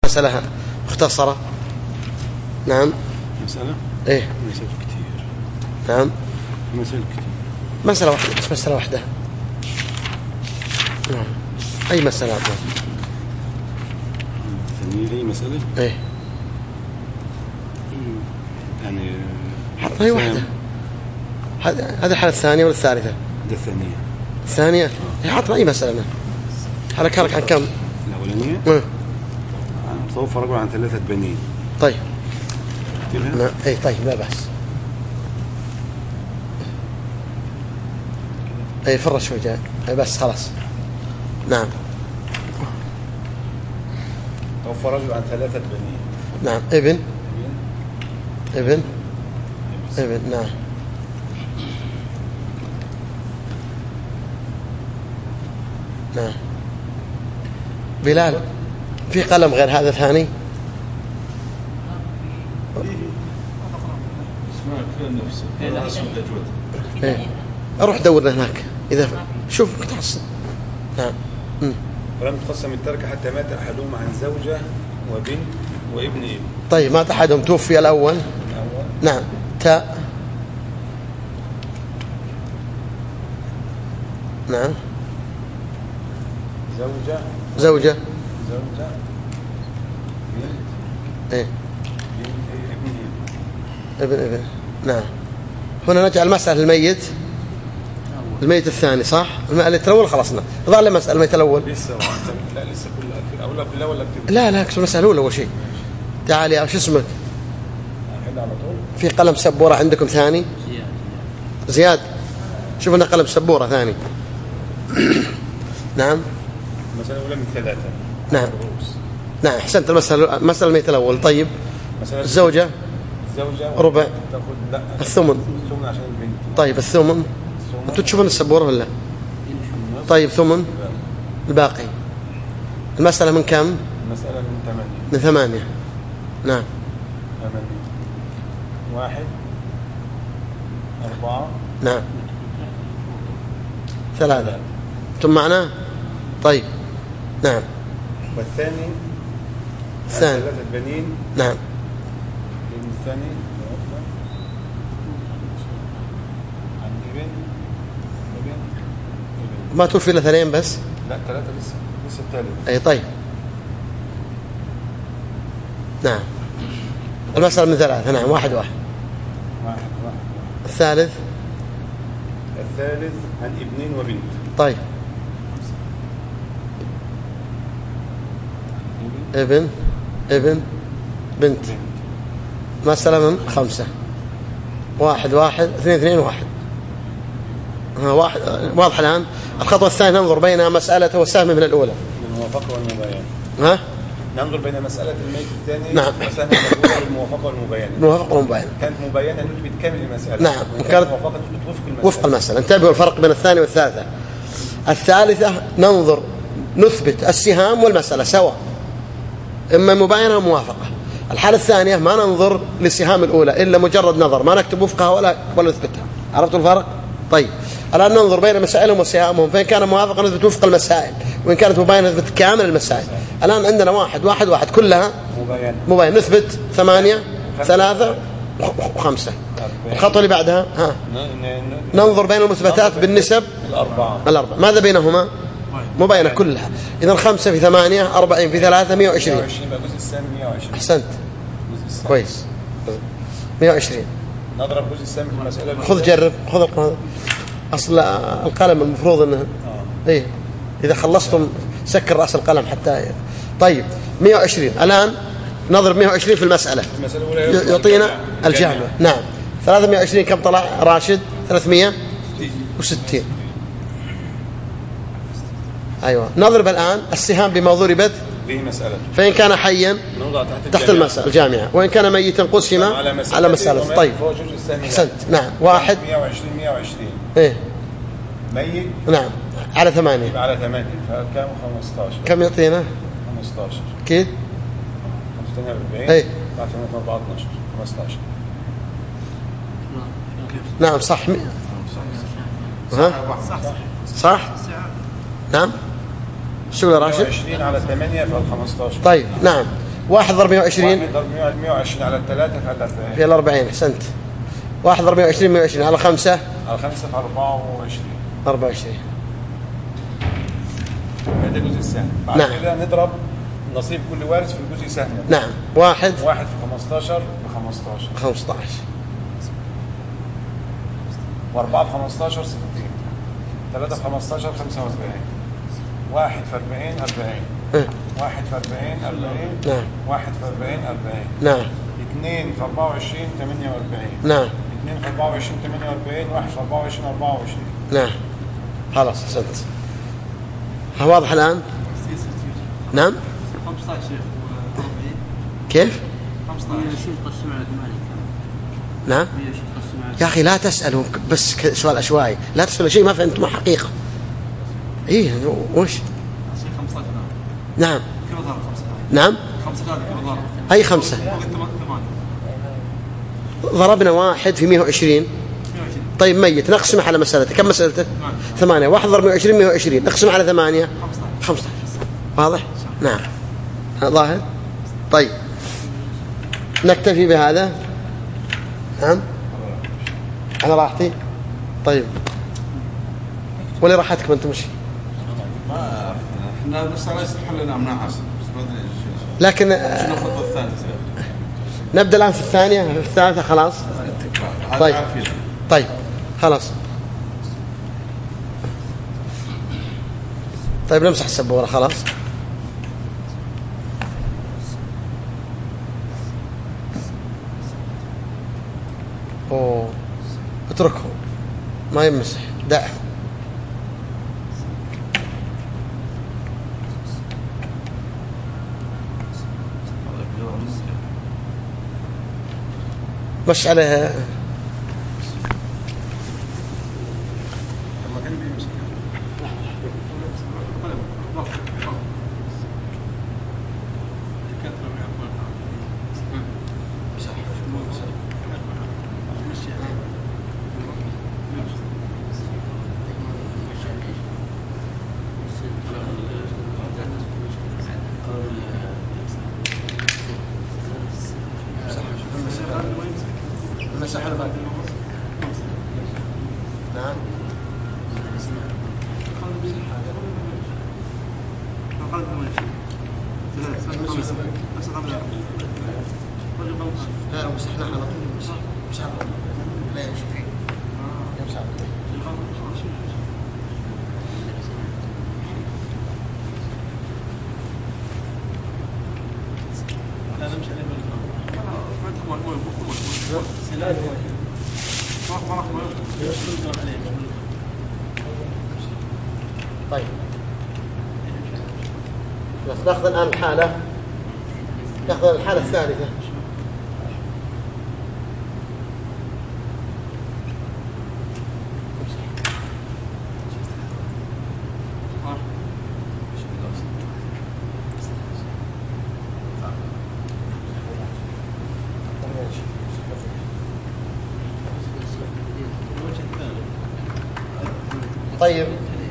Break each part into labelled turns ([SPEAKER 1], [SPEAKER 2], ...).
[SPEAKER 1] مسألة مختصرة. نعم.
[SPEAKER 2] مسألة؟
[SPEAKER 1] إيه.
[SPEAKER 2] مسألة كثير.
[SPEAKER 1] نعم.
[SPEAKER 2] مسألة كثير.
[SPEAKER 1] مسألة واحدة بس، مسألة واحدة. نعم. أي مسألة؟
[SPEAKER 2] ثانية أي مسألة؟
[SPEAKER 1] إيه.
[SPEAKER 2] يعني
[SPEAKER 1] هي واحدة. هذه الحالة الثانية ولا الثالثة؟
[SPEAKER 2] ده الثانية.
[SPEAKER 1] الثانية. حطنا أي مسألة. حالك عن كم؟
[SPEAKER 2] الأولانية؟ توفى رجل عن 3 بنين.
[SPEAKER 1] طيب. نعم. أي طيب لا بأس. أي فرش شوي جاي. أي بس خلاص. نعم.
[SPEAKER 2] توفى رجل عن 3 بنين.
[SPEAKER 1] نعم. ابن نعم. نعم. بلال في قلم غير هذا ثاني؟ إيه. أروح دورنا هناك إذا شوف تحصل. نعم.
[SPEAKER 2] ولم تقسم التركة حتى مات أحدهم عن زوجة وبنت وابن ابن.
[SPEAKER 1] طيب مات أحدهم توفي الأول. نعم. تاء. نعم. زوجة. إيه. ابن. نعم. هنا نجعل مسألة الميت الثاني صح؟ الميت الأول خلصنا. ظل مسألة الميت الأول.
[SPEAKER 2] لسه كل أول ولا
[SPEAKER 1] لا اكتب المسألة الأولى أول شيء. تعال يا شو اسمك؟ في قلم سبورة عندكم ثاني؟ زياد. شوف لنا قلم سبورة ثاني. نعم.
[SPEAKER 2] المسألة الأولى من 3.
[SPEAKER 1] نعم أحسنت. المسألة الميت الأول. طيب الزوجة ربع.
[SPEAKER 2] لا
[SPEAKER 1] الثمن
[SPEAKER 2] عشان البنت.
[SPEAKER 1] طيب الثمن أنتوا تشوفون السبورة ولا؟ طيب ثمن الباقي. المسألة من كم؟
[SPEAKER 2] المسألة
[SPEAKER 1] من 8. نعم.
[SPEAKER 2] 8 1 4.
[SPEAKER 1] نعم 3. أنتم معنا؟ طيب. نعم.
[SPEAKER 2] والثاني 3 بنين.
[SPEAKER 1] نعم.
[SPEAKER 2] الثاني عن ابن.
[SPEAKER 1] ما توفي إلا 2 بس؟
[SPEAKER 2] لا 3 لسه الثالث.
[SPEAKER 1] أي طيب. نعم. المسألة من 3. نعم. 1. الثالث
[SPEAKER 2] عن ابنين وبنت.
[SPEAKER 1] طيب. ابن بنت. مسألة من 5. 1 2 1. واضح الآن. الخطوة الثانية ننظر بين مسألة والسهم من الأولى.
[SPEAKER 2] الموافقة والمباينة. ننظر بين مسألة الميت الثاني.
[SPEAKER 1] نعم.
[SPEAKER 2] وسهم الأولى الموافقة والمباينة. كانت مباينة نثبت كامل المسألة.
[SPEAKER 1] نعم. كانت
[SPEAKER 2] موافقة تثبت
[SPEAKER 1] وفق المسألة. انتبهوا الفرق بين الثانية والثالثة. الثالثة ننظر نثبت السهام والمسألة سوا، إما مباينة أو موافقة. الحالة الثانية ما ننظر للسهام الأولى إلا مجرد نظر، ما نكتب وفقها ولا نثبتها. عرفتوا الفرق؟ طيب الآن ننظر بين مسائلهم وسهامهم، فإن كان موافقة نثبت وفق المسائل، وإن كانت مباينة نثبت كامل المسائل. الآن عندنا 1 كلها مباينة. نثبت 8 3 و5. الخطوة اللي بعدها ننظر بين المثبتات بالنسب الأربعة. ماذا بينهما؟ مباينة كلها. إذن 5 في 8 40 في 3 120. أحسنت كويس. 120.
[SPEAKER 2] نضرب جزء السهم في المسألة.
[SPEAKER 1] خذ جرب. خذ أصل القلم المفروض أنه إيه إذا خلصتم سكر رأس القلم حتى. طيب 120. الآن نضرب 120 في المسألة يعطينا الجامع. نعم. 320 كم طلع راشد؟ 360. أيوة. نضرب الآن السهام بما ضربت
[SPEAKER 2] به مسألة.
[SPEAKER 1] فإن كان حيا تحت المسألة الجامعة، وإن كان ميتا قسم على مسألة. طيب أحسنت. نعم. 1
[SPEAKER 2] 120
[SPEAKER 1] إيه
[SPEAKER 2] ميت.
[SPEAKER 1] نعم على 8
[SPEAKER 2] فكم 15.
[SPEAKER 1] كم يعطينا؟
[SPEAKER 2] 15
[SPEAKER 1] أكيد
[SPEAKER 2] 42.
[SPEAKER 1] إيه
[SPEAKER 2] 4 12 15.
[SPEAKER 1] نعم صح. صح. نعم. شو يا راشد؟
[SPEAKER 2] 20 على 8 ف 15.
[SPEAKER 1] طيب نعم. 1 ضرب 120
[SPEAKER 2] 1 ضرب 120 على 3 فعل 40
[SPEAKER 1] في 40. أحسنت. 1 ضرب 120 120 على 5
[SPEAKER 2] على 5 في 24.
[SPEAKER 1] 24.
[SPEAKER 2] هذا الجزء السهم. بعد
[SPEAKER 1] نعم.
[SPEAKER 2] كده نضرب نصيب كل وارث في الجزء سهما.
[SPEAKER 1] نعم. 1
[SPEAKER 2] في 15 ب 15
[SPEAKER 1] 15
[SPEAKER 2] و4 في 15 60 3 في 15 45 1 في 40 40 1 في 40 40
[SPEAKER 1] نعم.
[SPEAKER 2] 1 في 40 40
[SPEAKER 1] نعم.
[SPEAKER 2] 2 في 24 48
[SPEAKER 1] نعم.
[SPEAKER 2] 2 في 24 48 1 في 24 24
[SPEAKER 1] نعم. خلاص أحسنت. واضح الآن؟ نعم.
[SPEAKER 3] 15 شيخ و40
[SPEAKER 1] كيف؟
[SPEAKER 3] 15 تقسم على 8
[SPEAKER 1] نعم. يا أخي لا تسألوا بس سؤال عشوائي، لا تسألوا شيء ما فهمتم حقيقة. إيه وش؟
[SPEAKER 3] 15
[SPEAKER 1] نعم.
[SPEAKER 3] كم ضرب 5
[SPEAKER 1] نعم.
[SPEAKER 3] 5 كم ضرب؟
[SPEAKER 1] أي 5؟ ضربنا 1 في 120. طيب ميت نقسمه على مسألته. كم مسألته؟ 8. 1 ضرب 120 120 نقسمه على 8 15. واضح؟ نعم. ظاهر؟ طيب نكتفي بهذا. نعم على راحتي. طيب ولا راحتكم أنتم؟ مش
[SPEAKER 4] ما احنا بس على يصح لنا مناعة
[SPEAKER 1] لكن
[SPEAKER 4] الخطوة الثالثة.
[SPEAKER 1] نبدأ الآن في الثانية في الثالثة. خلاص. طيب طيب خلاص. طيب نمسح السبورة. خلاص. أوه اتركه ما يمسح دعه. مش عليها مسح الباقي. نعم. لا مسحنا على طول. مسح على طول. لا يمشي فيه. يمسح على طول.
[SPEAKER 3] لا نمشي عليه
[SPEAKER 1] طيب بس ناخذ الآن الحالة. ناخذ الحالة الثالثة. طيب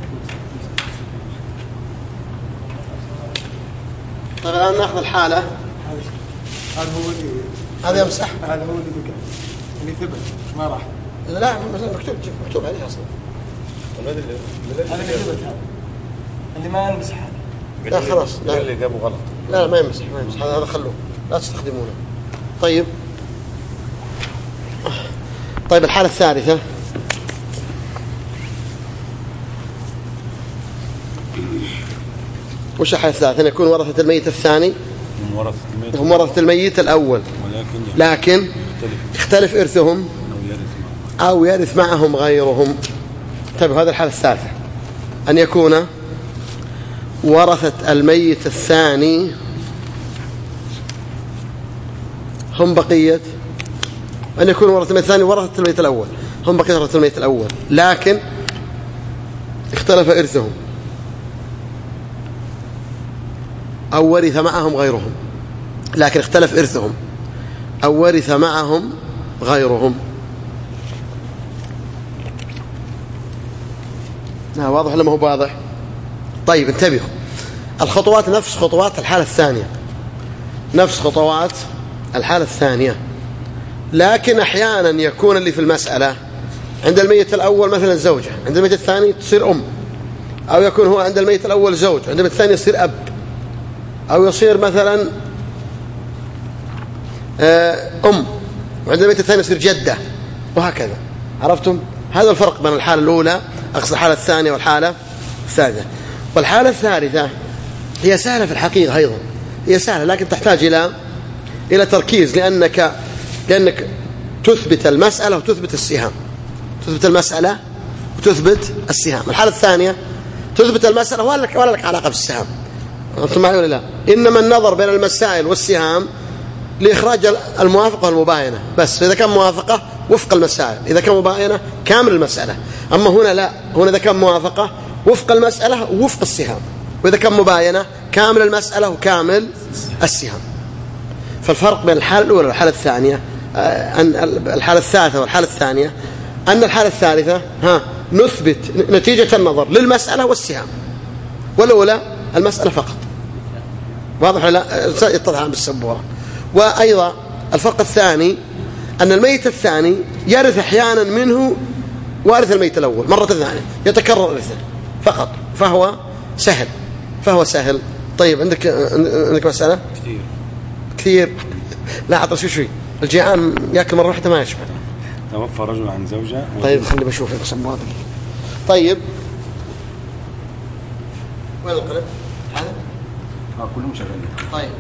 [SPEAKER 1] طيب الآن ناخذ الحالة.
[SPEAKER 5] هذا هو اللي
[SPEAKER 1] هذا يمسح.
[SPEAKER 5] هذا هو اللي بقى اللي ثبت ما راح.
[SPEAKER 1] لا مكتوب عليه أصلا.
[SPEAKER 5] هذا اللي ثبت هذا اللي ما يمسح هذا.
[SPEAKER 1] لا خلاص. لا
[SPEAKER 2] اللي جابه غلط.
[SPEAKER 1] لا ما يمسح ما يمسح. هذا خلوه لا تستخدمونه. طيب طيب الحالة الثالثة. وش الحالة الثالثة؟ أن يكون ورثة الميت الثاني هم ورثة الميت الأول، لكن يختلف إرثهم أو يرث معهم غيرهم. طيب هذا الحالة الثالثة، أن يكون ورثة الميت الثاني هم بقية، أن يكون ورثة الميت الثاني ورثة الميت الأول هم بقية ورثة الميت الأول، لكن اختلف إرثهم أو ورث معهم غيرهم، لكن اختلف إرثهم أو ورث معهم غيرهم. واضح ولا ما هو واضح؟ طيب انتبهوا، الخطوات نفس خطوات الحالة الثانية. نفس خطوات الحالة الثانية، لكن أحيانا يكون اللي في المسألة عند الميت الأول مثلا زوجة، عند الميت الثاني تصير أم، أو يكون هو عند الميت الأول زوج، عند الميت الثاني يصير أب، أو يصير مثلا أم، وعند الميت الثاني يصير جدة، وهكذا. عرفتم؟ هذا الفرق بين الحالة الأولى، أقصد الحالة الثانية والحالة الثالثة. والحالة الثالثة هي سهلة في الحقيقة أيضا، هي سهلة لكن تحتاج إلى تركيز، لأنك تثبت المسألة وتثبت السهام، تثبت المسألة وتثبت السهام. الحالة الثانية تثبت المسألة ولا لك علاقة بالسهام، أنتم معي ولا لا؟ إنما النظر بين المسائل والسهام لإخراج الموافقة والمباينة بس، إذا كان موافقة وفق المسائل، إذا كان مباينة كامل المسألة. أما هنا لا، هنا إذا كان موافقة وفق المسألة ووفق السهام، وإذا كان مباينة كامل المسألة وكامل السهام. فالفرق بين الحالة الأولى والحالة الثانية، الحالة الثالثة والحالة الثانية، أن الحالة الثالثة نثبت نتيجة النظر للمسألة والسهام، والأولى المسألة فقط. واضح ولا لا؟ يتضح بالسبورة. وأيضا الفرق الثاني أن الميت الثاني يرث أحيانا منه وارث الميت الأول مرة ثانية، يتكرر إرثه فقط، فهو سهل. طيب عندك مسألة كثير لا عطر شوي الجيعان يأكل مرة واحدة ما يشبع.
[SPEAKER 2] توفى رجل عن زوجة.
[SPEAKER 1] طيب خلي بشوف السبورة. طيب وين القلم؟ هذا
[SPEAKER 2] كلهم شغالين.
[SPEAKER 1] طيب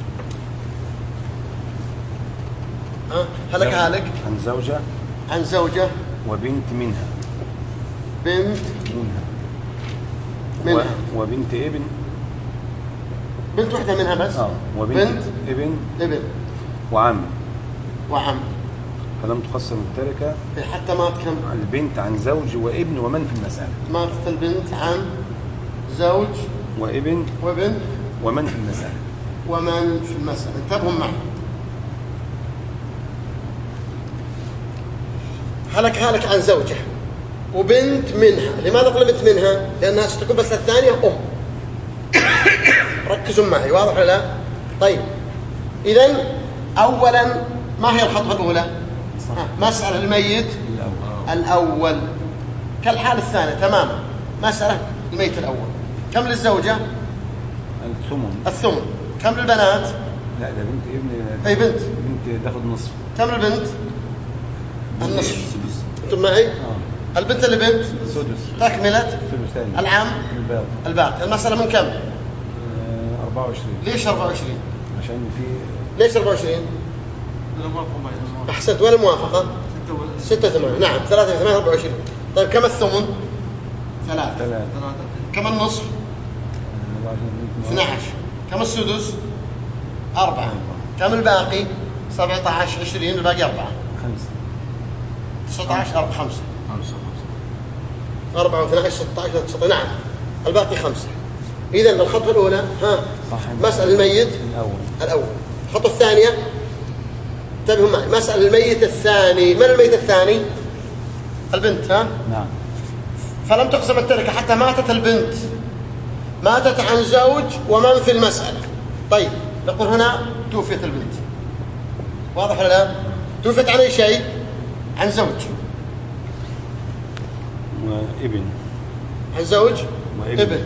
[SPEAKER 1] هلك عن زوجة
[SPEAKER 2] وبنت منها وبنت ابن،
[SPEAKER 1] بنت واحدة منها بس.
[SPEAKER 2] وبنت ابن وعم فلم تقسم التركة
[SPEAKER 1] حتى مات كم؟
[SPEAKER 2] البنت عن زوج وابن ومن في المسألة.
[SPEAKER 1] ماتت البنت عن زوج
[SPEAKER 2] وابن ومن في المسألة. انتبهوا معي. هلك عن زوجة وبنت منها. لماذا قلت منها؟ لأنها ستكون بس الثانية أم. ركزوا معي، واضح ولا لا؟ طيب إذن أولا ما هي الخطوة الأولى؟ مسألة الميت الأول كالحالة الثانية تماما. مسألة الميت الأول. كم للزوجة؟ الثمن. كم للبنات؟ لا ده بنت ابن.
[SPEAKER 1] أي بنت
[SPEAKER 2] تاخد نصف.
[SPEAKER 1] كم البنت؟ النصف. انتم معي؟ البنت اللي بنت تكملة العام الباقي. المسألة من كم؟
[SPEAKER 2] 24.
[SPEAKER 1] ليش 24؟
[SPEAKER 2] عشان في
[SPEAKER 1] ليش 24؟ أحسنت. ولا الموافقة؟ 86. نعم 3 في 8 24. طيب كم الثمن؟ 3. كم النصف؟ 12. كم السدس؟ 4. كم الباقي؟ 17 20 الباقي 4. 19 5 4 و12 16 19. نعم الباقي 5. إذن الخطوة الأولى مسألة الميت الأول. الخطوة الثانية انتبهوا معي، مسألة الميت الثاني. من الميت الثاني؟ البنت.
[SPEAKER 2] نعم.
[SPEAKER 1] فلم تقسم التركة حتى ماتت البنت، ماتت عن زوج ومن في المسألة. طيب نقول هنا توفيت البنت، واضح ولا لا؟ توفيت عن أي شيء؟ عن زوج
[SPEAKER 2] وابن.
[SPEAKER 1] عن زوج وابن.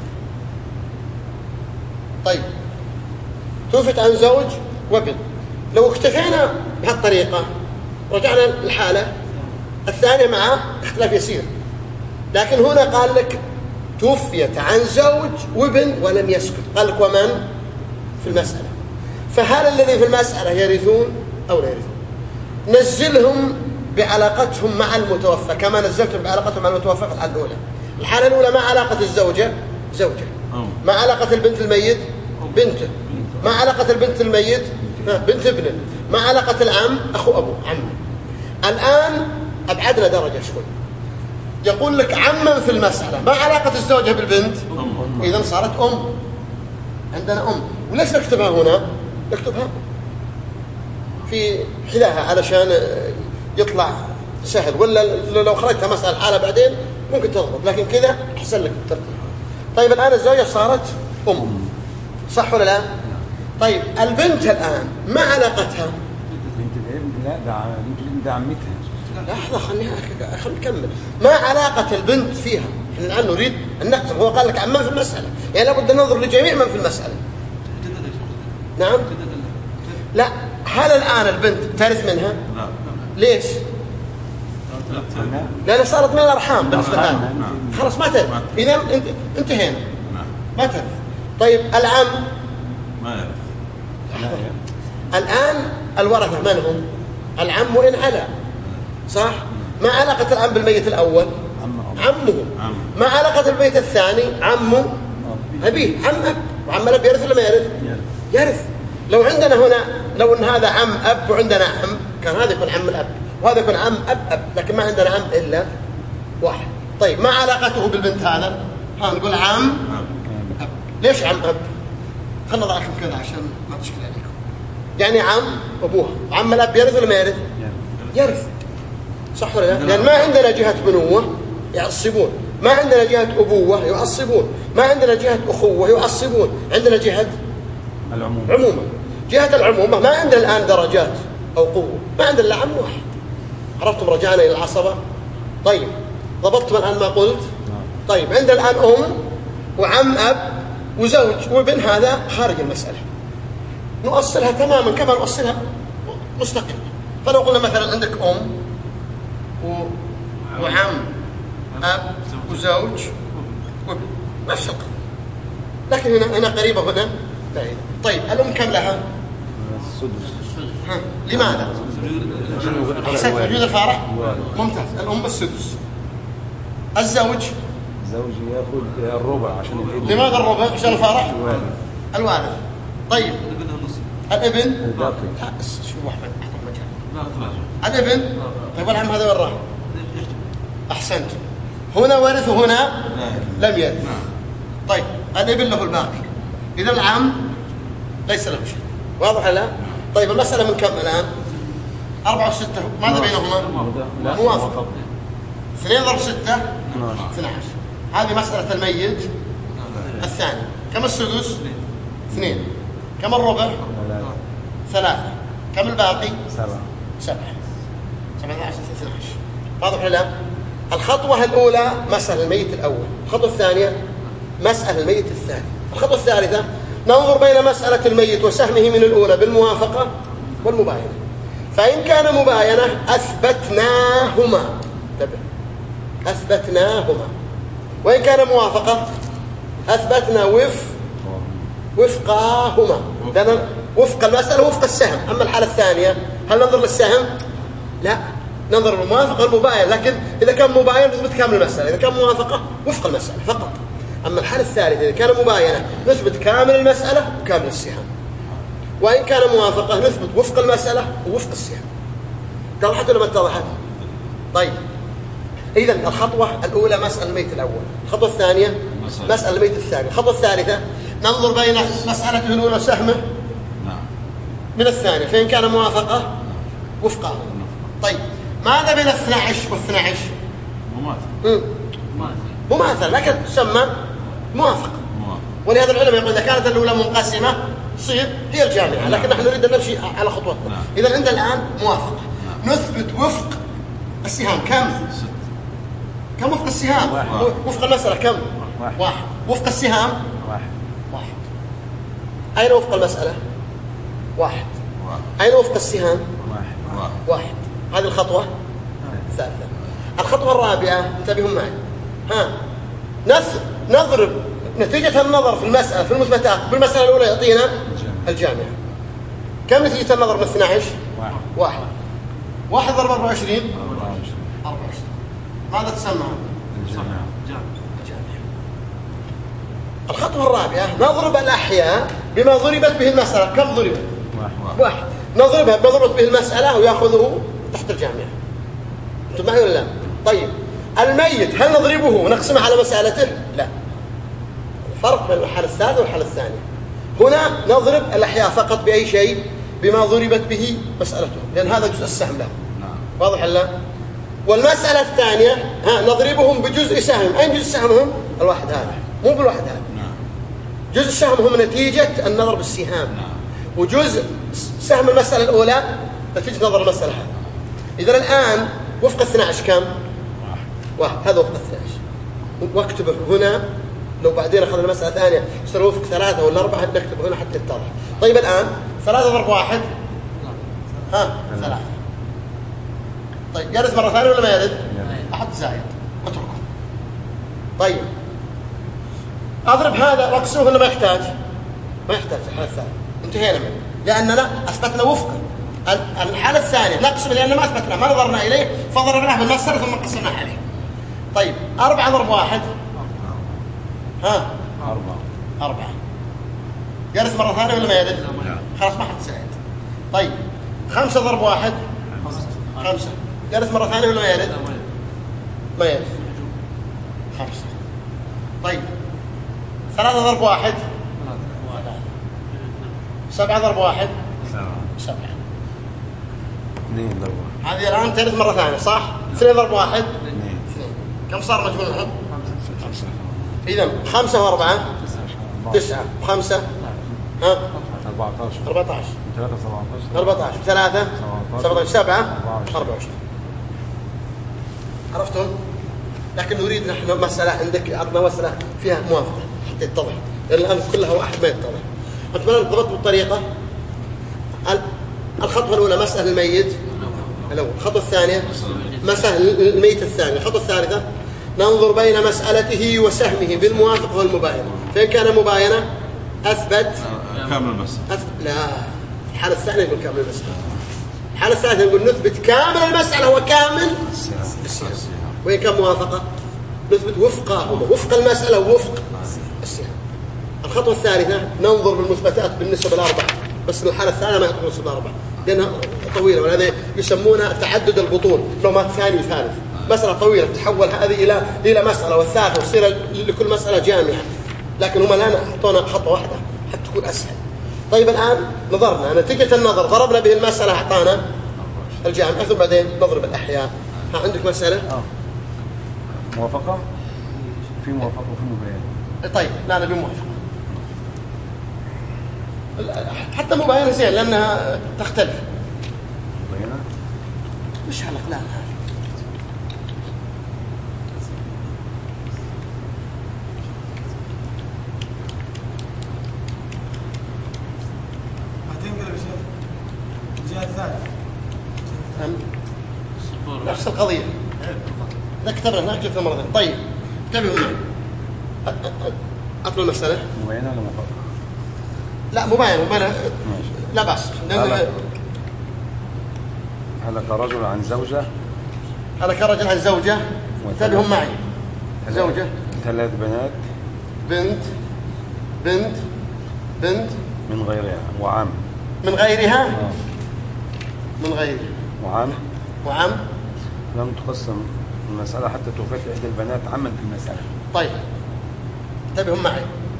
[SPEAKER 1] طيب توفت عن زوج وابن. لو اكتفينا بهالطريقة رجعنا الحالة الثانية مع اختلاف يسير، لكن هنا قال لك توفيت عن زوج وابن ولم يسكت، قال لك ومن في المسألة. فهل الذي في المسألة يرثون أو لا يرثون؟ نزلهم بعلاقتهم مع المتوفى كما نزلتهم بعلاقتهم مع المتوفى في الحالة الأولى. الحالة الأولى ما علاقة الزوجة زوجة، ما علاقة البنت الميت بنته، ما علاقة البنت الميت بنت ابنه، ما علاقة العم أخو أبو عمه. الآن أبعدنا درجة شوي، يقول لك عما في المسألة ما علاقة الزوجة بالبنت؟ إذن صارت أم، عندنا أم. وليش نكتبها هنا؟ نكتبها في حذاها علشان يطلع سهل، ولا لو خرجتها مسألة حالة بعدين ممكن تضبط، لكن كذا أحسن لك بالترتيب. طيب الآن الزوجة صارت أم، صح ولا لا؟
[SPEAKER 2] طيب البنت الآن ما علاقتها؟
[SPEAKER 5] بنت الابن لا ده بنت الابن ده عمتها.
[SPEAKER 2] لحظة خلينا نكمل. ما علاقة البنت فيها؟ احنا الآن نريد أن نقسم. هو قال لك عن من في المسألة، يعني لابد أن ننظر لجميع من في المسألة. نعم. لا، هل الآن البنت ترث منها؟
[SPEAKER 4] لا.
[SPEAKER 2] ليش؟ لأنها صارت من الأرحام بالنسبة لها. خلاص ما ترث. إذا انتهينا. ما ترث. طيب العم
[SPEAKER 4] ما يعرف.
[SPEAKER 2] الآن الورثة من هم؟ العم وإن علا، صح؟ ما علاقة العم بالميت الأول؟ عمه. ما علاقة الميت الثاني؟ عمه أبيه. عم أب، وعم الأب يرث ولا ما يرث؟ يرث. لو عندنا هنا، لو أن هذا عم أب وعندنا عم، كان هذا يكون عم الأب وهذا يكون عم أب، لكن ما عندنا عم إلا واحد. طيب ما علاقته بالبنت هذا؟ نقول عم أب. ليش عم أب؟ خلنا نضعكم كذا عشان ما تشكل عليكم. يعني عم أبوها، عم الأب يرث ولا ما يرث؟ يرث، صح ولا لا؟ لأن ما عندنا جهة بنوة يعصبون، ما عندنا جهة أبوة يعصبون، ما عندنا جهة أخوة يعصبون، عندنا جهة عمومة. جهة العمومة ما عندنا الآن درجات أو قوة، ما عندنا إلا عم واحد. عرفتم رجعنا إلى العصبة؟ طيب ضبطتم الآن ما قلت؟ طيب عندنا الآن أم وعم أب وزوج وابن، هذا خارج المسألة، نؤصلها تماما كما نؤصلها مستقل. فلو قلنا مثلا عندك أم وعم أب وزوج وابن، نفس القضية، لكن هنا قريبة هنا بعيدة. طيب الأم كم لها؟ السدس. لماذا؟ أحسنت، وجود الفارع. ممتاز. الأم السدس. الزوج
[SPEAKER 5] ياخذ الربع عشان الابن.
[SPEAKER 2] لماذا الربع؟ عشان الفارع الوارث. طيب الابن
[SPEAKER 5] الباقي.
[SPEAKER 2] شو أحمد الابن. طيب والعم هذا وين راح؟ أحسنت، هنا ورث وهنا لم يرث. طيب الابن له الباقي، إذا العم ليس له شيء. واضح لا؟ طيب المسألة من كم الآن؟ 4 و6، ماذا بينهما؟ موافق. 2 ضرب 6 12. هذه مسألة الميت الثاني. كم السدس؟ 2. كم الربع؟ 3. كم الباقي؟ 7. 17 12. واضح لا؟ الخطوة الأولى مسألة الميت الأول، الخطوة الثانية مسألة الميت الثاني، الخطوة الثالثة ننظر بين مسألة الميت وسهمه من الأولى بالموافقة والمباينة. فإن كان مباينة أثبتناهما، أثبتناهما. وإن كان موافقة أثبتنا وفقاهما، لأن وفق المسألة وفق السهم. أما الحالة الثانية هل ننظر للسهم؟ لا، ننظر للموافقة والمباينة، لكن إذا كان مباين نثبت كامل المسألة، إذا كان موافقة وفق المسألة فقط. أما الحالة الثالثة إذا كان مباينة نثبت كامل المسألة وكامل السهام، وإن كان موافقة نثبت وفق المسألة ووفق السهام. اتضحت ولا ما اتضحت؟ طيب إذن الخطوة الأولى مسألة الميت الأول، الخطوة الثانية مسألة الميت الثاني، الخطوة الثالثة ننظر بين مسألته الأولى وسهمه من الثانية، فإن كان موافقة وفقه. طيب ماذا بين 12 و12؟ مماثل، لكن تسمى موافقة. ولهذا العلماء يقول إذا كانت الأولى منقسمة تصير هي الجامعة، لكن نحن نريد أن نمشي على خطوتنا. إذا عندنا الآن موافقة، نثبت وفق السهام. كم وفق السهام؟ وفق المسألة كم؟ 1. وفق السهام 1. أين وفق المسألة؟ 1. أين وفق السهام؟ 1. هذه الخطوة الثالثة. الخطوة الرابعة انتبهوا معي، نضرب نتيجة النظر في المسألة في المثبتات بالمسألة الأولى يعطينا الجامعة. كم نتيجة النظر من 12؟ 1. 1 ضرب 24 24. ماذا تسمى؟ الجامعة. الخطوة الرابعة نضرب الأحياء بما ضربت به المسألة. كم ضربت؟ 1. نضربها بما ضربت به المسألة ويأخذه تحت الجامعة. أنتم معي ولا لا؟ طيب الميت هل نضربه ونقسمه على مسألته؟ لا، فرق بين الحالة الثالثة والحالة الثانية. هنا نضرب الأحياء فقط بأي شيء بما ضربت به مسألته، لأن هذا جزء السهم له. واضح لا؟ والمسألة الثانية نضربهم بجزء سهم. أين جزء سهمهم؟ الواحد هذا، مو بالواحد هذا. جزء السهم هم نتيجة النظر بالسهام. وجزء سهم المسألة الأولى نتيجة نظر المسألة هذه. إذا الآن وفق 12 كم؟ واحد. هذا وفق 12 واكتبه هنا. لو بعدين أخذنا المسألة ثانية يصير وفق 3 ولا 4 نكتبه هنا حتى يتضح. طيب الآن 3 ضرب 1 3. طيب يرد مرة ثانية ولا ما يرد؟ أحط زايد واتركه. طيب أضرب هذا واقسمه ولا ما يحتاج؟ ما يحتاج الحالة الثانية، انتهينا منه لأننا أثبتنا وفقه. الحالة الثانية نقسم لأن ما أثبتنا ما نظرنا إليه فضربناه بالمسألة ثم قسمناه عليه. طيب 4 ضرب 1 4. يرث مرة ثانية ولا ما يرث؟ خلاص ما حد زائد. طيب 5 ضرب 1 5. يرث مرة ثانية ولا ما يرث؟ ما يرث 5. طيب 3 ضرب 1 7 ضرب 1 7.
[SPEAKER 5] 2 ضرب 1
[SPEAKER 2] هذه الآن ترث مرة ثانية صح؟ 2 ضرب 1 2. كم صار مجموعهم؟
[SPEAKER 5] 5.
[SPEAKER 2] إذا 5 و4 9 و5 14
[SPEAKER 5] 3 17
[SPEAKER 2] 14 3 17 7 24. عرفتم؟ لكن نريد نحن مسألة عندك عطنا مسألة فيها موافقة حتى يتضح، لأن الآن كلها واحد ما يتضح. أتمنى الضبط بالطريقة. الخطوة الأولى مسألة الميت الأول، الخطوة الثانية مسألة الميت الثاني، الخطوة الثالثة ننظر بين مسألته وسهمه بالموافقة والمباينة، فإن كان مباينة أثبت
[SPEAKER 4] كامل المسألة.
[SPEAKER 2] لا، الحالة الثانية نقول كامل المسألة. الحالة الثالثة نقول نثبت كامل المسألة وكامل السهام. وإن كان موافقة نثبت وفق المسألة ووفق السهام. الخطوة الثالثة ننظر بالمثبتات بالنسبة بالأربعة، بس الحالة الثانية ما يعتبر بالنسبة بالأربعة لأنها طويلة، وهذا يسمونها تعدد البطول، لو ما ثاني وثالث. مسألة طويلة تتحول هذه إلى مسألة والثالثة وتصير لكل مسألة جامعة، لكن هم الآن أعطونا خطوة واحدة حتى تكون أسهل. طيب الآن نظرنا نتيجة النظر ضربنا به المسألة أعطانا الجامعة، ثم بعدين نضرب الأحياء. عندك مسألة؟
[SPEAKER 5] موافقة في موافقة وفي مباينة.
[SPEAKER 2] طيب لا نبي موافقة، حتى مباينة زين لأنها تختلف.
[SPEAKER 5] مباينة
[SPEAKER 2] مش على الأقلام هذه.
[SPEAKER 3] هتنقلب يا شيخ الجهة الثانية
[SPEAKER 2] نفس القضية. إذا كتبنا هناك جبنا مرة ثانية. طيب انتبهوا معي. أطلب المسألة.
[SPEAKER 5] مباينة ولا موافقة؟
[SPEAKER 2] لا مباينة لا بأس.
[SPEAKER 5] هلك رجل عن زوجة.
[SPEAKER 2] هلك رجل عن زوجة. انتبهوا معي. زوجة
[SPEAKER 5] 3 بنات.
[SPEAKER 2] بنت
[SPEAKER 5] من غيرها وعم.
[SPEAKER 2] من غيرها. من غيرها وعم.
[SPEAKER 5] لم تقسم المسألة حتى توفيت إحدى البنات عما في المسألة.
[SPEAKER 2] طيب انتبهوا معي.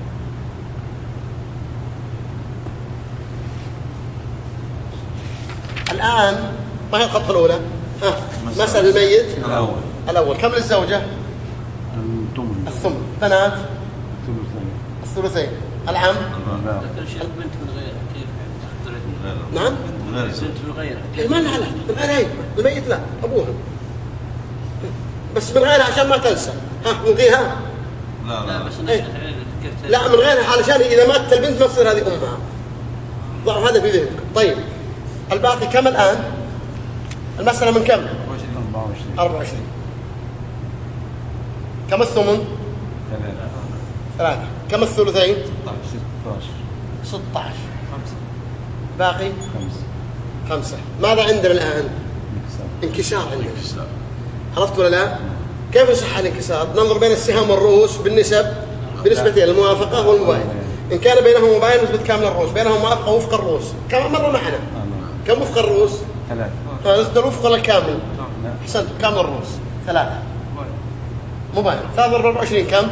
[SPEAKER 2] الآن ما هي الخطوة الأولى؟ مسألة الميت الأول. كم للزوجة؟ الثمن. بنات الثلثين. العم
[SPEAKER 6] البنت من غيرها كيف
[SPEAKER 2] نعم؟
[SPEAKER 6] البنت من غيرها
[SPEAKER 2] ما لها علاقة من غيرها، الميت لا أبوها، بس من غيرها عشان ما تنسى. نلغيها؟
[SPEAKER 6] لا بس
[SPEAKER 2] لا من غيرها علشان إذا ماتت البنت ما تصير هذه أمها. ضعوا هذا في ذهنك. طيب الباقي كم الآن؟ المسألة من كم؟ 24. كم الثمن؟ 3. كم الثلثين؟ 16. باقي 5. ماذا عندنا الآن؟ انكسار عندنا. عرفت ولا لا؟ كيف يصح الانكسار؟ ننظر بين السهام والرؤوس بالنسبة الموافقة والمباينة. إن كان بينهم مباينة نثبت كامل الرؤوس، بينهم موافقة وفق الرؤوس. كم مرة معنا؟ كم وفق الرؤوس؟ 3. نثبت الوفق ولا الكامل؟ أحسنت، كامل الرؤوس 3. مباينة 3 ضرب 24 كم؟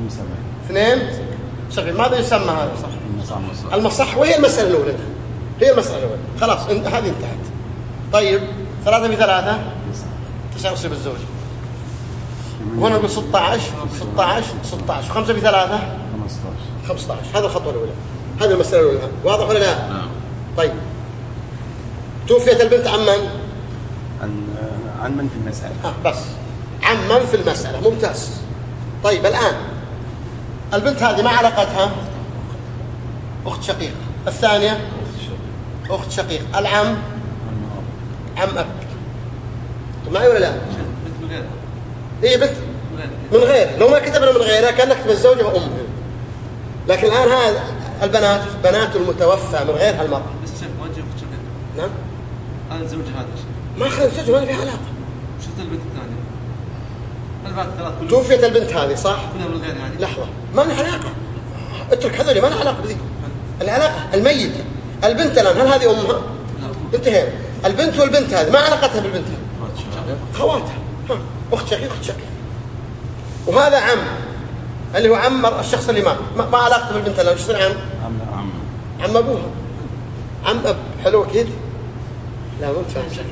[SPEAKER 2] 72. ماذا يسمى هذا؟ المصح. وهي المسألة الأولى. هي المسألة الأولى. خلاص هذه انتهت. طيب 3 ب 3 9 يصيب الزوج. وهنا نقول 16 16 5 ب 3 15. هذا الخطوة الأولى. هذه المسألة الأولى. واضح ولا لا؟ طيب توفيت البنت عن من؟
[SPEAKER 7] عن من في المسألة.
[SPEAKER 2] بس عن من في المسألة. ممتاز. طيب الآن البنت هذه ما علاقتها؟ أخت شقيقة. الثانية أخت شقيقة. العم عم أب. معي ولا لا؟
[SPEAKER 4] بنت من غيرها.
[SPEAKER 2] إيه بنت من غير. لو ما كتبنا من غيرها كان نكتب الزوجة وأمها. لكن الآن هذا البنات بنات المتوفى من غير هالمرأة.
[SPEAKER 4] بس شيخ ما تجي أخت شقيقة.
[SPEAKER 2] نعم.
[SPEAKER 4] أنا الزوجة هذا
[SPEAKER 2] ما أخذ زوجة ما في علاقة.
[SPEAKER 4] شفت البنت الثانية. البنات الثلاث كلهم
[SPEAKER 2] توفيت البنت هذه صح؟
[SPEAKER 4] كلها من غير يعني.
[SPEAKER 2] لحظة ما لها علاقة. اترك هذول ما لها علاقة بذي. العلاقة الميت. البنت الآن هل هذه أمها؟ انتهينا. البنت والبنت هذه ما علاقتها بالبنت هذه؟ خواتها. أخت شقيق أخت شقيق. وهذا عم اللي هو عم الشخص اللي مات ما علاقته بالبنت الآن. شو يصير عم؟ عم أبوها. عم أب. حلو أكيد؟ لا مو فاهم.
[SPEAKER 4] ثلاث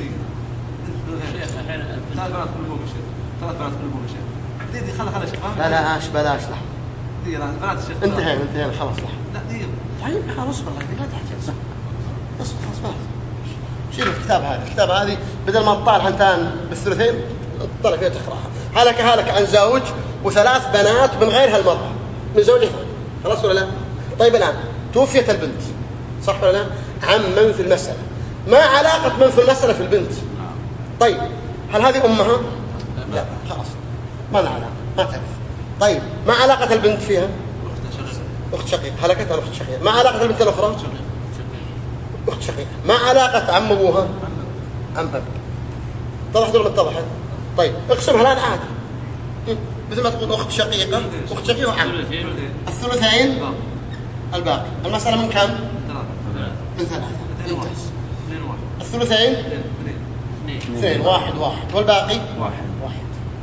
[SPEAKER 4] بنات كلهم شيخ. ثلاث بنات كلهم شيخ. دي خلها شيخ.
[SPEAKER 2] بلاش لحظة.
[SPEAKER 4] دي بنات الشيخ.
[SPEAKER 2] انتهينا خلاص لحظة.
[SPEAKER 4] لا دي
[SPEAKER 2] طيب خلاص اصبر لا تحتاج. اصبر خلاص. شيل الكتاب هذه بدل ما تطالع انت بالثلثين تطلع فيها تقراها. هلك عن زوج وثلاث بنات من غير هالمرأة من زوجة ثانية. خلاص ولا لا؟ طيب الآن توفيت البنت صح ولا لا؟ عن من في المسألة. ما علاقة من في المسألة في البنت؟ طيب هل هذه أمها؟ لا خلاص ما لها علاقة ما تعرف. طيب ما علاقة البنت فيها؟ أخت شقيقة. هلكتها أخت شقيقة. ما علاقة البنت الأخرى؟ أخت شقيقة. ما علاقة عم أبوها؟ عم أب. اتضحت ولا ما اتضحت؟ طيب اقسمها الآن عادي مثل ما تقول أخت شقيقة وعم. الثلثين الباقي. المسألة من كم؟ من ثلاثة. ممتاز. الثلثين اثنين. واحد والباقي واحد.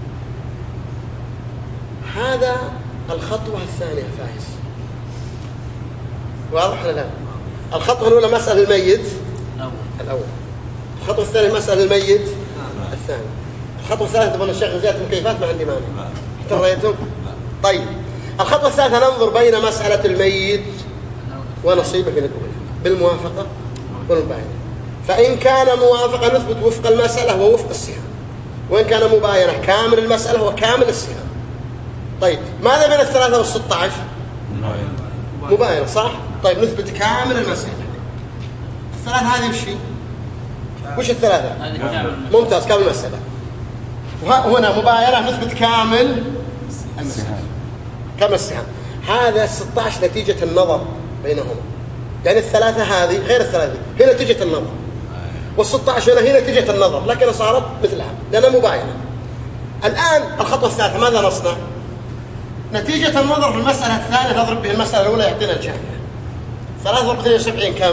[SPEAKER 2] هذا الخطوة الثانية فايز. واضح ولا لا؟ الخطوة الأولى مسألة الميت الأول. الخطوة الثانية مسألة الميت الثاني. الخطوة الثالثة تبغون الشيخ زيادة المكيفات ما عندي مانع. احتريتم؟ طيب الخطوة الثالثة ننظر بين مسألة الميت ونصيبه من الأولى بالموافقة والمباينة. فإن كان موافقة نثبت وفق المسألة ووفق السهام، وإن كان مباينة كامل المسألة وكامل السهام. طيب ماذا بين 3 و16؟ مباينة صح؟ طيب نثبت كامل المسألة. الثلاث هذه وش الثلاثة؟ ممتاز كامل المسألة. وهنا مباينة نثبت كامل المسألة كامل السهام. هذا 16 نتيجة النظر بينهم. يعني الثلاثة هذه غير الثلاثة هي نتيجة النظر، وال16 هنا هي نتيجة النظر لكن صارت مثلها لأنها مباينة. الآن الخطوة الثالثة ماذا نصنع؟ نتيجة النظر في المسألة الثانية نضرب به المسألة الأولى يعطينا الجامعة. 3 ضرب 72 كم؟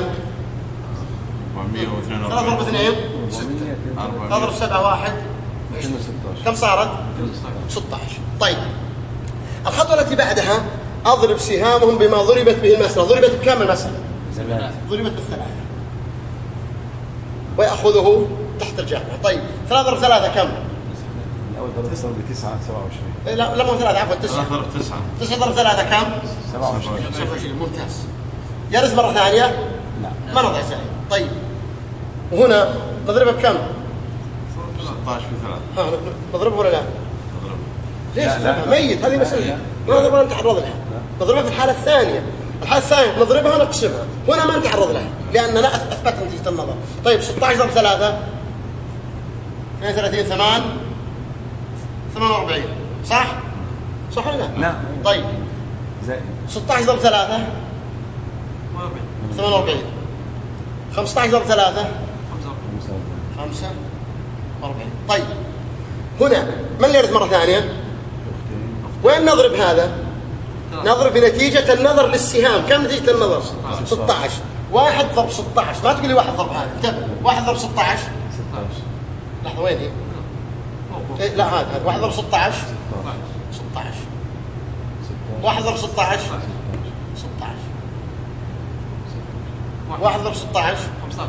[SPEAKER 2] 3 ضرب 2 6. اضرب 7 1 كم صارت؟ 16. طيب الخطوة التي بعدها أضرب سهامهم بما ضربت به المسألة. ضربت بكم المسألة؟ ضربت بالثلاثة ويأخذه تحت الجامعة. طيب 3 ضرب 3 كم؟
[SPEAKER 7] الأول ضرب 9 27.
[SPEAKER 2] لا مو 3 عفوا 9. 9 ضرب 3 كم؟
[SPEAKER 7] 27.
[SPEAKER 2] ممتاز. يرز مرة ثانية؟ لا ما نضع زائد. طيب وهنا نضربها بكم؟
[SPEAKER 4] 16 في 3.
[SPEAKER 2] نضربه ولا لا؟ ليش؟
[SPEAKER 7] لا.
[SPEAKER 2] ميت هذه مسألة ما نضربها نتعرض لها. نضربها في الحالة الثانية. الحالة الثانية نضربها ونقسمها. هنا ما نتعرض لها لأننا أثبت نتيجة النظر. طيب 16 ضرب 3 32 48 صح؟ صح ولا لا؟
[SPEAKER 7] نعم.
[SPEAKER 2] طيب
[SPEAKER 7] زائد
[SPEAKER 2] 16 ضرب 3 48. 15 ضرب 3 45. طيب هنا من اللي يرد مرة ثانية؟ وين نضرب هذا؟ نضرب بنتيجة النظر للسهام. كم نتيجة النظر؟ 16. 1 ضرب 16. ما تقول لي 1 ضرب هذا. انتبه 1 ضرب 16 لحظة وين هي؟ إيه لا هذا 1 ضرب 16 16. 1 ضرب 16 16. 1 ضرب 16 15.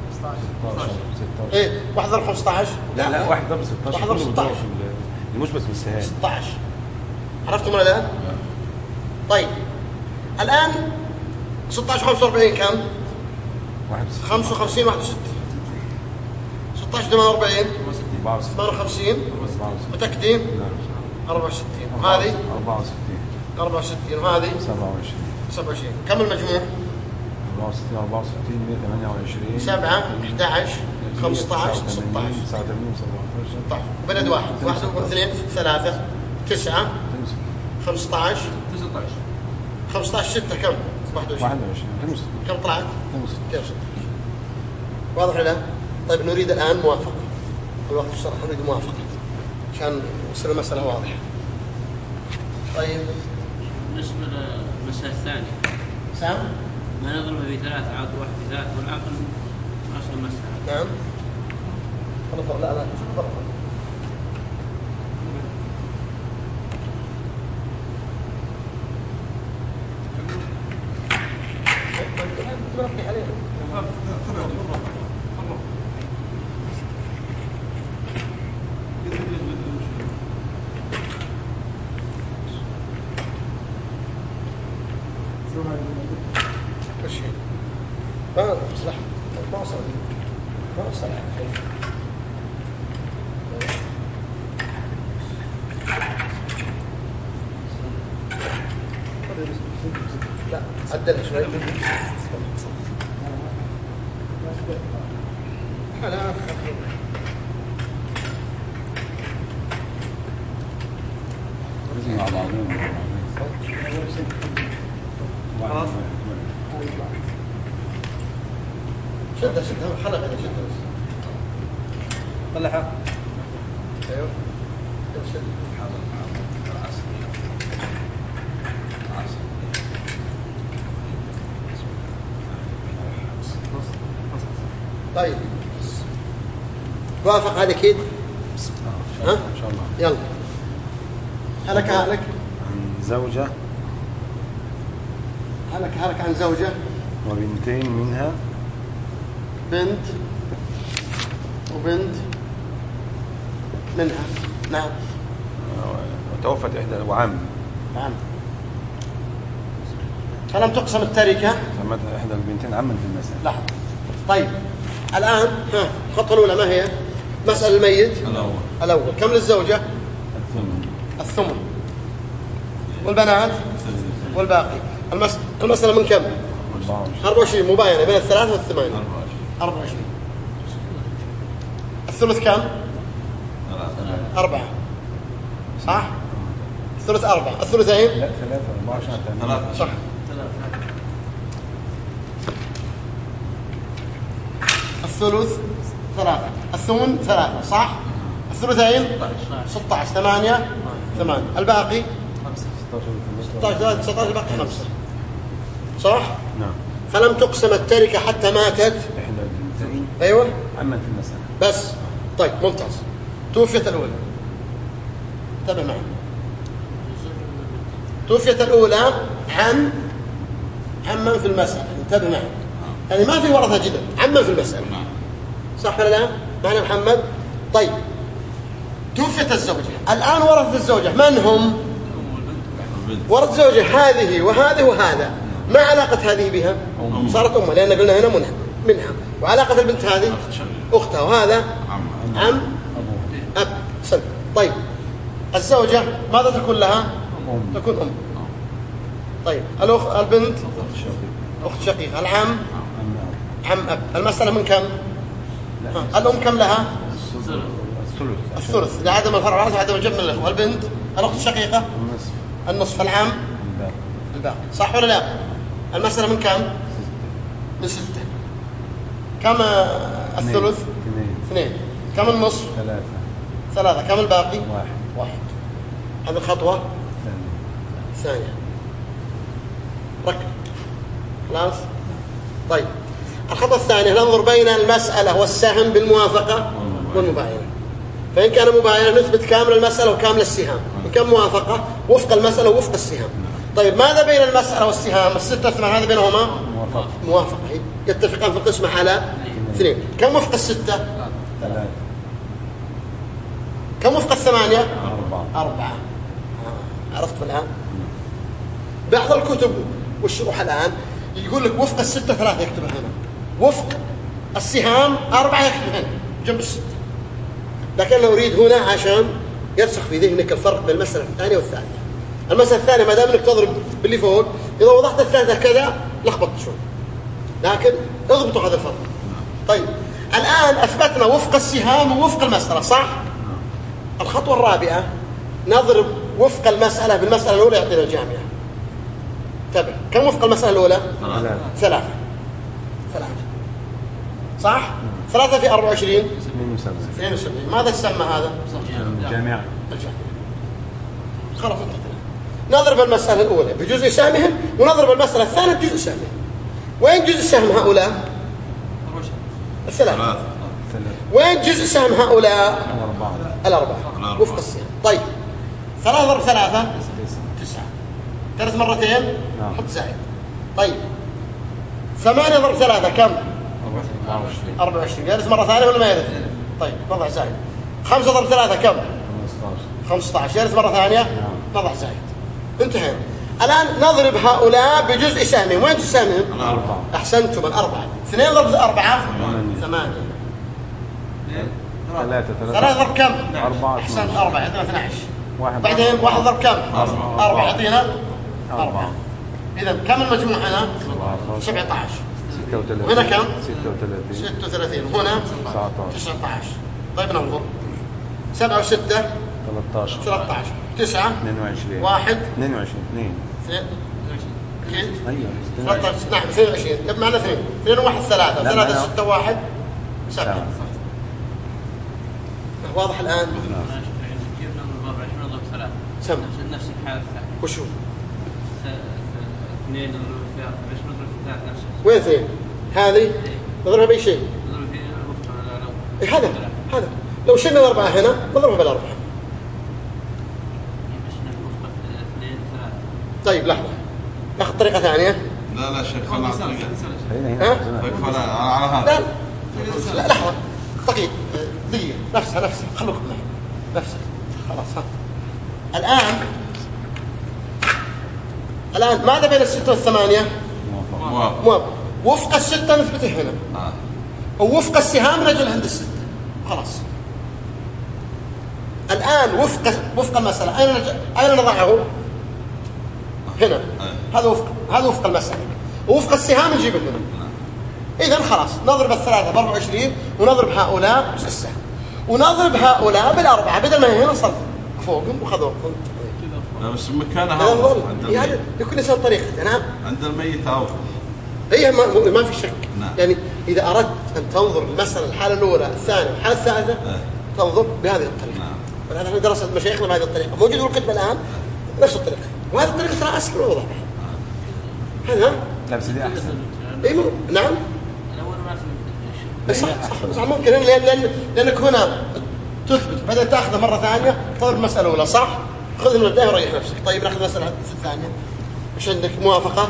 [SPEAKER 2] ايه 1 ضرب 15
[SPEAKER 7] لا 1 ضرب 16.
[SPEAKER 2] 1 ضرب 16
[SPEAKER 7] المثبت بالسهام
[SPEAKER 2] 16. عرفتم ولا لا؟ طيب الآن 16 45 كم؟ 55 61 16 48 58 متأكدين؟ 64 وهذه 64 وهذه 27 كم المجموع؟
[SPEAKER 7] 64 128
[SPEAKER 2] 7 11 15 16 16 بلد واحد واثنين 3 9 15 15 6 كم؟ 21 كم طلعت؟ 16 واضح ولا لا؟ طيب نريد الآن موافقة الوقت الشرح نريد موافقة عشان يصير المسألة واضحة. طيب
[SPEAKER 6] بالنسبة للمسألة الثانية
[SPEAKER 2] سام
[SPEAKER 6] ما نضربها في 3 عاد واحد في 3 والعقل أصل المسألة.
[SPEAKER 2] نعم لا ما أصلح ما أصلح لا عدلها شوي لا
[SPEAKER 7] مع بعضهم
[SPEAKER 2] شدها حلقة شدها بس
[SPEAKER 5] طلعها.
[SPEAKER 2] ايوه طيب وافق على كده ها؟
[SPEAKER 7] ان شاء الله.
[SPEAKER 2] يلا هلك
[SPEAKER 7] عن زوجة
[SPEAKER 2] هلك عن زوجة
[SPEAKER 7] وبنتين منها
[SPEAKER 2] بنت وبنت منها. نعم
[SPEAKER 7] وتوفت إحدى وعم
[SPEAKER 2] نعم فلم تقسم التركة
[SPEAKER 7] سمت إحدى البنتين عما في المسألة.
[SPEAKER 2] لحظة. طيب الآن الخطوة الأولى ما هي؟ مسألة الميت الأول كم للزوجة؟ الثمن والبنات والباقي. المسألة من كم؟ 24 مباينة بين الثلاثة والثمانية. 24 الثلث كم؟ 4 صح؟ الثلث 4 الثلثين؟
[SPEAKER 7] لا 3 24
[SPEAKER 2] صح. الثلث 3 الثمن 3 صح؟ الثلثين 16 8 الباقي 16 19 الباقي 5 صح؟
[SPEAKER 7] نعم.
[SPEAKER 2] فلم تقسم التركة حتى ماتت
[SPEAKER 7] إحدى البنتين
[SPEAKER 2] أيوة
[SPEAKER 7] عما في المسألة.
[SPEAKER 2] بس. طيب ممتاز. توفيت الأولى انتبه معي. توفيت الأولى عمن في المسألة انتبه معي يعني ما في ورثة جدد عمن في المسألة صح ولا لا؟ معنى محمد. طيب توفيت الزوجة الآن ورثة الزوجة من هم؟ ورث زوجة هذه وهذه وهذا. ما علاقة هذه بها؟ صارت أمها لأن قلنا هنا منها وعلاقة البنت هذه أختها وهذا عم أب سلم. طيب الزوجة ماذا تكون لها؟ تكون أم. طيب البنت أخت شقيقة. العم عم أب. المسألة من كم؟ الأم كم لها؟ الثلث لعدم الفرع وعدم الجمع من الأخوة. البنت الأخت الشقيقة النصف. العم الباقي صح ولا لا؟ المسألة من كم؟ من 6. كم الثلث؟ 2. كم النصف؟ 3. كم الباقي؟ 1. هذه الخطوة الثانية. ركب خلاص. طيب الخطوة الثانية ننظر بين المسألة والسهم بالموافقة والمباينة. فإن كان مباينة نثبت كامل المسألة وكامل السهام. إن كان موافقة وفق المسألة ووفق السهام. طيب ماذا بين المسألة والسهام؟ 6 و8 هذا بينهما موافقة يتفقان في القسمة على 2. كم وفق 6؟
[SPEAKER 7] 3.
[SPEAKER 2] كم وفق 8؟ 4. عرفت الآن؟ بعض الكتب والشروح الآن يقول لك وفق 6 3 يكتبها هنا وفق السهام 4 يكتب هنا جنب الستة، لكن أنا أريد هنا عشان يرسخ في ذهنك الفرق بين المسألة الثانية والثالثة. المسألة الثانية ما دام انك تضرب باللي فوق، إذا وضحت الثالثة كذا لخبطت شوي، لكن اضبطوا هذا الفرق. طيب الآن أثبتنا وفق السهام ووفق المسألة، صح؟ الخطوة الرابعة نضرب وفق المسألة بالمسألة الأولى يعطينا الجامعة. تابع، كم وفق المسألة الأولى؟ 3. صح؟ 3 في 24 72. ماذا تسمى هذا؟
[SPEAKER 7] الجامعة.
[SPEAKER 2] خلاص انتهينا. نضرب المسألة الأولى بجزء سهمهم ونضرب المسألة الثانية بجزء سهمهم. وين جزء سهم هؤلاء؟ 3. وين جزء سهم هؤلاء؟ 4 وفق السهم. طيب 3 ضرب 3 9. 3 مرتين حط زائد. طيب 8 ضرب 3 كم؟ 24. يرث مرة ثانية ولا ما يرث؟ طيب نضع زائد. 5 ضرب 3 كم؟ 15. يرث مرة ثانية؟ نضع زائد. انتهينا. الآن نضرب هؤلاء بجزء سهمهم. وين جزء سهمهم؟
[SPEAKER 7] 4.
[SPEAKER 2] أحسنتم. 4. 2 ضرب 4 8. 3 ضرب كم؟
[SPEAKER 7] 4.
[SPEAKER 2] أحسنت. 4 يعطينا 12. بعدين 1 ضرب كم؟ 4 يعطينا 4. إذا كم المجموع هنا؟ 17.
[SPEAKER 7] 36.
[SPEAKER 2] وهنا كم؟
[SPEAKER 7] 36.
[SPEAKER 2] 36. هنا 19. طيب ننظر. 7 و6
[SPEAKER 7] 13.
[SPEAKER 2] 13. 9
[SPEAKER 7] 22.
[SPEAKER 2] 1
[SPEAKER 7] 22.
[SPEAKER 2] 2
[SPEAKER 7] ايوه
[SPEAKER 2] نعم 22. طيب معنا 2 2 و1 3 3 6 1 7. واضح الآن؟
[SPEAKER 6] كيف نضرب 24 نضرب 3
[SPEAKER 2] سم
[SPEAKER 6] نفس الحالة الثانية.
[SPEAKER 2] وشو؟
[SPEAKER 6] 2 نضرب فيها 24 نضرب 3 نفس
[SPEAKER 2] وين 2؟ هذه نضربها بأي شيء؟
[SPEAKER 6] نضرب فيها
[SPEAKER 2] هذا لو شلنا 4 هنا نضربها بالأربعة. طيب لحظة ناخذ طريقة ثانية.
[SPEAKER 4] لا شيخ خلنا طريقة.
[SPEAKER 2] ها؟
[SPEAKER 4] على هذا.
[SPEAKER 2] لا لحظة دقيقة نفسها خلوكم معي نفسها خلاص. ها الآن ماذا بين 6 و8؟ موافق. وفق 6 نثبته هنا ووفق السهام نجل عند 6 خلاص. الآن وفق المسألة أين نضعه؟ هنا. هذا وفق المسألة. ووفق السهام نجيبه هنا. إذن خلاص نضرب 3 ب 24 ونضرب هؤلاء بس السهم ونضرب هؤلاء بالأربعة بدل ما هي هنا صرف فوقهم وخذوهم.
[SPEAKER 4] لا بس مكانها
[SPEAKER 2] يعني لكل إنسان طريقة. نعم
[SPEAKER 4] عند الميت أو
[SPEAKER 2] هي ما في شك. يعني إذا أردت أن تنظر مثلا الحالة الأولى الثانية الحالة الثالثة تنظر بهذه الطريقة. ولهذا احنا درسنا مشايخنا بهذه الطريقة موجود في الكتب الآن نفس الطريقة. وهذه الطريقة ترى أسهل وأوضح. هذا
[SPEAKER 7] لا بس دي احسن.
[SPEAKER 2] نعم
[SPEAKER 6] الأول ما في
[SPEAKER 2] صح ممكن لأنك هنا تثبت بعدين تأخذها مرة ثانية تضرب المسألة الأولى صح؟ خذها من البداية وريح نفسك. طيب نأخذ مسألة الثانية. مش عندك موافقة؟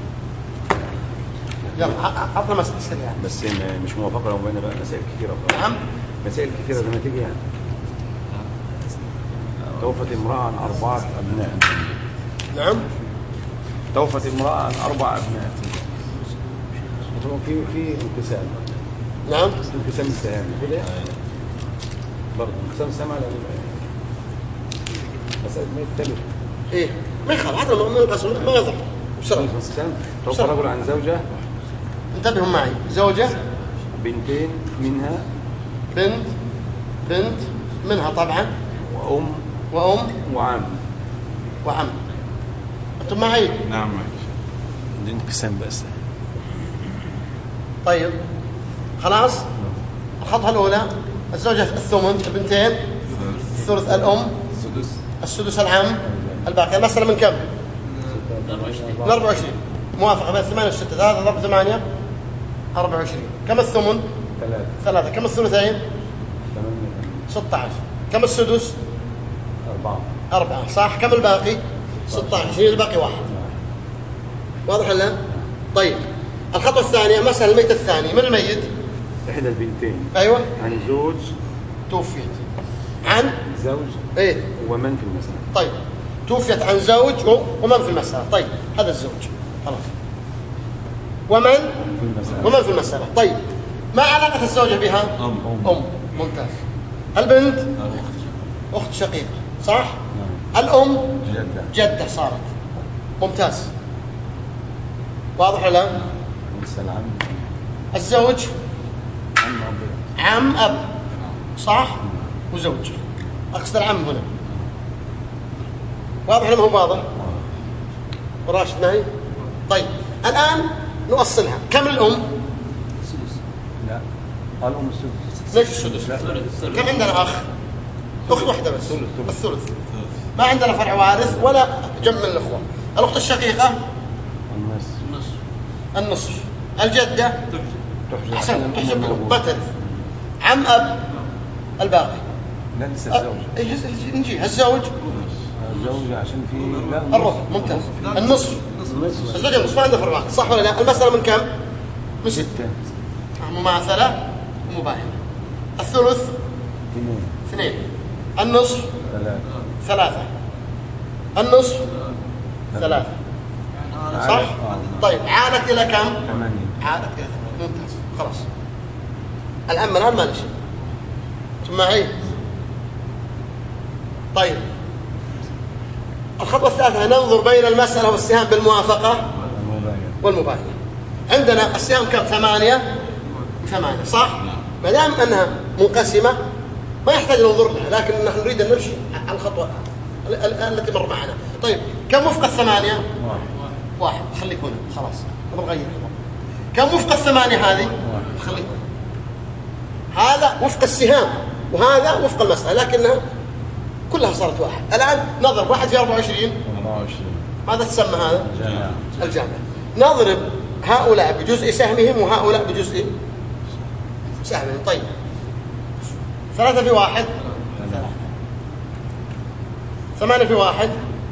[SPEAKER 2] يلا عطنا مسألة سريعة.
[SPEAKER 7] بس مش موافقة لو بينا بقى مسائل كثيرة.
[SPEAKER 2] نعم
[SPEAKER 7] مسائل كثيرة زي ما تيجي يعني. توفت امرأة عن 4 أبناء.
[SPEAKER 2] نعم
[SPEAKER 7] توفت امرأة عن 4 أبناء. في انقسام.
[SPEAKER 2] نعم
[SPEAKER 7] انقسام السهام كده برضه انقسام السهام على مسألة ما يختلف.
[SPEAKER 2] إيه ما يخالف حتى ما ينقسم ما يضر بسرعة.
[SPEAKER 7] انقسام توفى رجل عن زوجة.
[SPEAKER 2] انتبهوا معي. زوجة
[SPEAKER 7] بنتين منها.
[SPEAKER 2] بنت منها طبعا. وأم وعم. أنتم معي؟
[SPEAKER 4] نعم
[SPEAKER 7] انقسام بس.
[SPEAKER 2] طيب خلاص. الخطوة الأولى الزوجة الثمن البنتين الثلث الأم السدس العم الباقي. المسألة من كم؟ من 24. موافقة بين 8 و 6. 3 ضرب 8 24. كم الثمن؟ 3. كم الثلثين؟ 16. كم السدس؟ 4. صح. كم الباقي؟ 16. شنو الباقي؟ 1. واضح ولا؟ طيب الخطوة الثانية مسألة الميت الثاني. من الميت؟
[SPEAKER 7] إحدى البنتين.
[SPEAKER 2] أيوة.
[SPEAKER 7] عن زوج
[SPEAKER 2] توفيت. عن
[SPEAKER 7] زوج.
[SPEAKER 2] إيه؟
[SPEAKER 7] ومن في المسألة.
[SPEAKER 2] طيب توفيت عن زوج ومن في المسألة. طيب هذا الزوج خلاص. ومن في المسألة. طيب ما علاقة الزوجة بها؟ أم. ممتاز. البنت أخت شقيقة صح؟ الأم جدة صارت. ممتاز. واضح ولا لا؟ الزوج عم أب صح؟ وزوج. أقصد العم هنا. واضح ولا ما هو واضح؟ وراشد معي؟ طيب الآن نؤصلها. كم الأم؟
[SPEAKER 7] لا الأم السدس.
[SPEAKER 2] ليش السدس؟ كم عندنا أخ؟ أخت واحدة بس. الثلث. ما عندنا فرع وارث ولا جمع الأخوة. الأخت الشقيقة النصف. الجدة أحسن تحجب بتر. عم أب الباقي.
[SPEAKER 7] لا ننسى الزوج.
[SPEAKER 2] نجي الزوج
[SPEAKER 7] عشان في
[SPEAKER 2] الربع. ممتاز. النصف الزوج النصف ما عنده فرع واحد صح ولا لا؟ المسألة من كم؟ من 6. مماثلة ومباينة. الثلث 2. النصف 3. النصف 3 صح؟ طيب عادت إلى كم؟ 8. عادت إلى 8. ممتاز. خلاص الآن ما لي شيء. ثم معي. طيب الخطوة الثالثة ننظر بين المسألة والسهام بالموافقة والمباينة. عندنا السهام كم؟ 8 صح؟ ما دام أنها منقسمة ما يحتاج ننظر لها، لكن نحن نريد أن نمشي على الخطوة التي مر معنا. طيب كم وفق 8؟ 1. خليك هنا خلاص نغير. كم وفق 8 هذه؟ خليك هنا. هذا وفق السهام وهذا وفق المسألة، لكنها كلها صارت 1. الآن نضرب 1 في 24. ماذا تسمى هذا؟ الجامع. نضرب هؤلاء بجزء سهمهم وهؤلاء بجزء سهمهم. طيب 3 في 1 8 في 1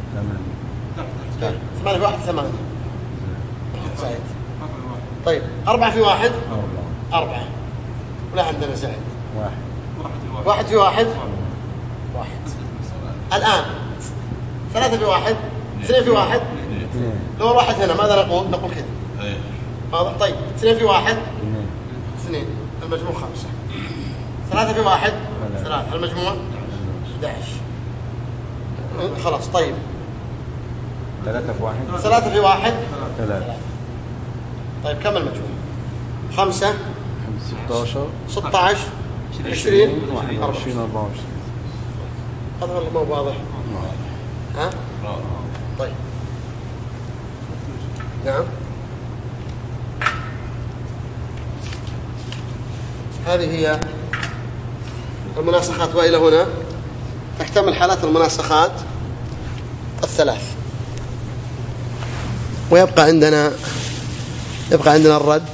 [SPEAKER 2] 8 في 1 8. زائد. طيب 4 في 1 4. ولا عندنا زائد. 1 في 1 1. الآن 3 في 1 2 في 1. لو الواحد هنا ماذا نقول؟ نقول كذا. واضح. طيب 2 في 1 2. المجموع 5. 3 في 1 3. المجموع 11. خلاص. طيب
[SPEAKER 7] 3 في 1
[SPEAKER 2] 3 في 1
[SPEAKER 7] 3.
[SPEAKER 2] طيب كم المجموع؟ 5
[SPEAKER 7] 16
[SPEAKER 2] 16 20
[SPEAKER 7] 21 24.
[SPEAKER 2] هذا والله ما هو واضح. ها؟ طيب نعم. هذه هي المناسخات، وإلى هنا تكتمل حالات المناسخات الثلاث. ويبقى عندنا الرد،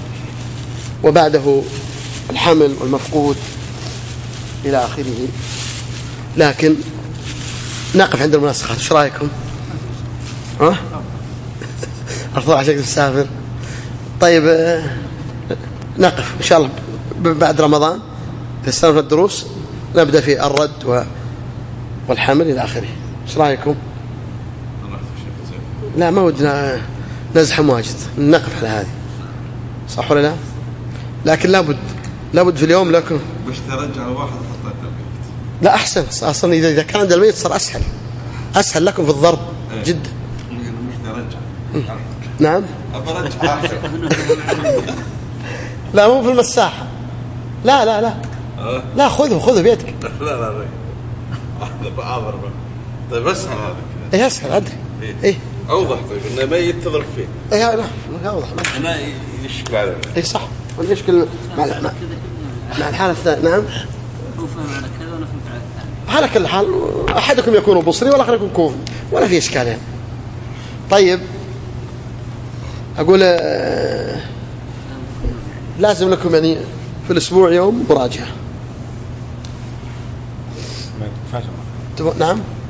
[SPEAKER 2] وبعده الحمل والمفقود إلى آخره. لكن نقف عند المناسخات. ايش رايكم؟ ها؟ أفضل عشان تسافر. طيب نقف إن شاء الله بعد رمضان في السنة الدروس نبدأ في الرد والحمل إلى آخره. ايش رايكم؟ لا ما ودنا نزحم واجد، نقف على هذه صح ولا لا؟ لكن لابد في اليوم لكم
[SPEAKER 4] باش ترجع واحد خطأ البيت.
[SPEAKER 2] لا أحسن أصلا إذا كان عند الميت صار أسهل لكم في الضرب جدا.
[SPEAKER 4] مش ترجع.
[SPEAKER 2] نعم.
[SPEAKER 4] أرجع أحسن.
[SPEAKER 2] لا مو في المساحة. لا خذه بيدك.
[SPEAKER 4] لا هذا بأضرب. طيب أسهل هذا.
[SPEAKER 2] إيه أسهل أدري. إيه
[SPEAKER 4] أوضح. طيب إنه ما يتضرب فيه.
[SPEAKER 2] إيه لا أوضح.
[SPEAKER 4] أنا يشكل عليه.
[SPEAKER 2] إيه صح. يشكل مع الحالة الثانية. نعم.
[SPEAKER 6] هو فهم على كذا وأنا فهمت على الثاني.
[SPEAKER 2] على كل حال أحدكم يكون بصري والآخر يكون كوفي ولا في إشكال يعني. طيب أقول لازم لكم يعني في الأسبوع يوم مراجعة.
[SPEAKER 7] ما ينفعش.
[SPEAKER 2] نعم.